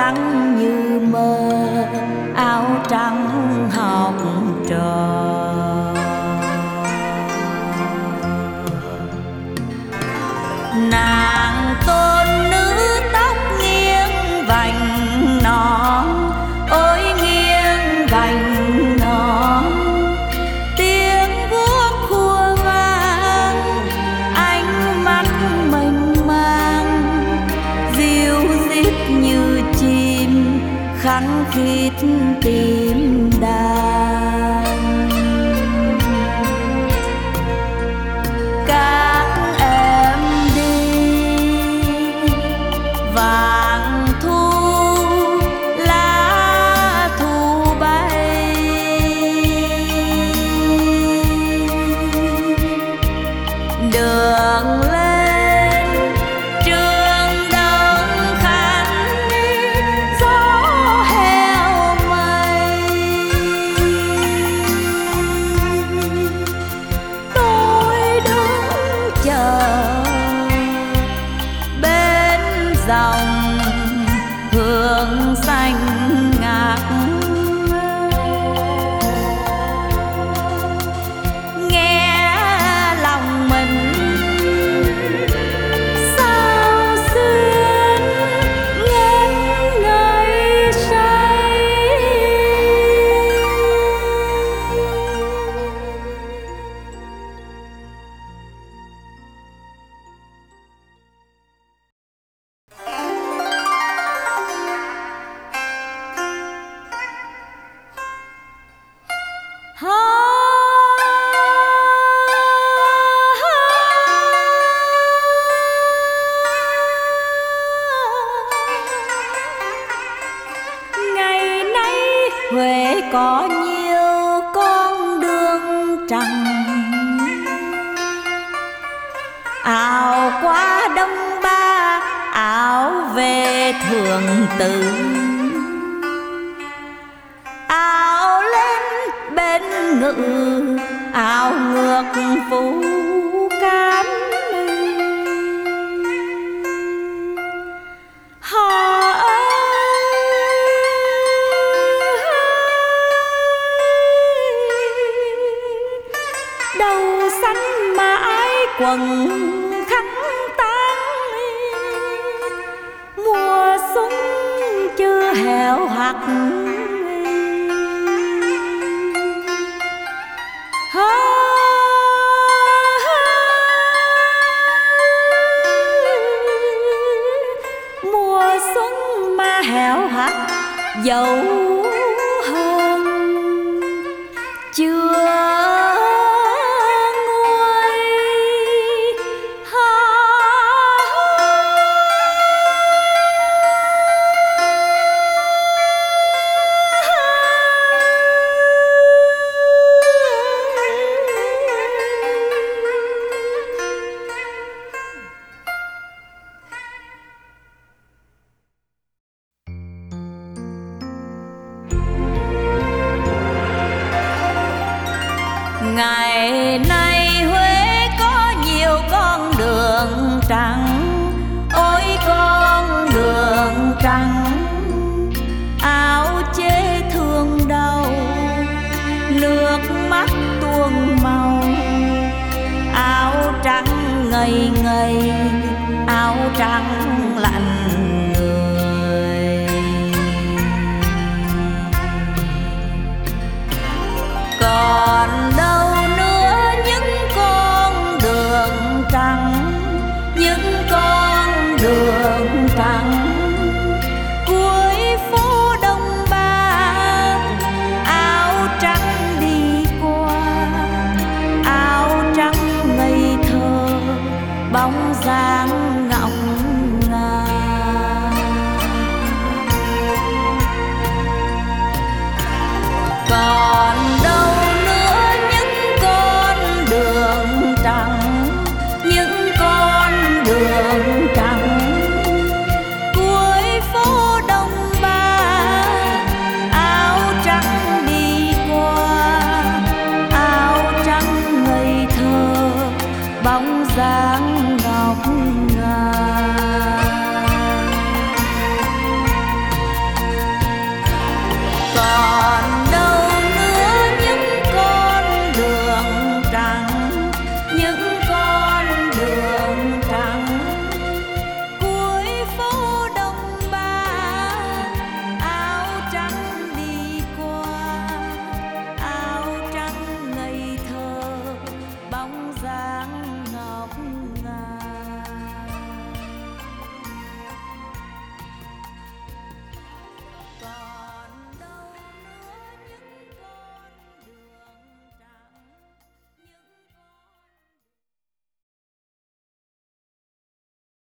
trắng như mơ, áo trắng học trò. Nàng tôn nữ tóc nghiêng vành nón, ôi nghiêng vành nón. Tiếng guốc khua vang, ánh mắt mênh mang, ríu rít như chim khăng khít tìm đàn. Các em đi vàng thu, lá thu bay, đường lên trường Đông Khánh, gió heo mây. Tôi đứng chờ bên dòng hương xanh ngát, nghe lòng mình sao xuyên ngân ngây say. Ngày nay Huế có nhiều con đường trăng, áo qua Đông Ba, áo về Thượng Tử, áo lên bên Ngự, áo ngược Phú Cam. Họ đầu xanh mãi quần khăn tang, mùa xuân chưa héo hạt. Mùa xuân mà héo hắt dấu hơn chưa nguôi. Ngày nay Huế có nhiều con đường trắng, ôi con đường trắng. Áo chế thương đau, nước mắt tuôn màu, áo trắng ngây ngây, áo trắng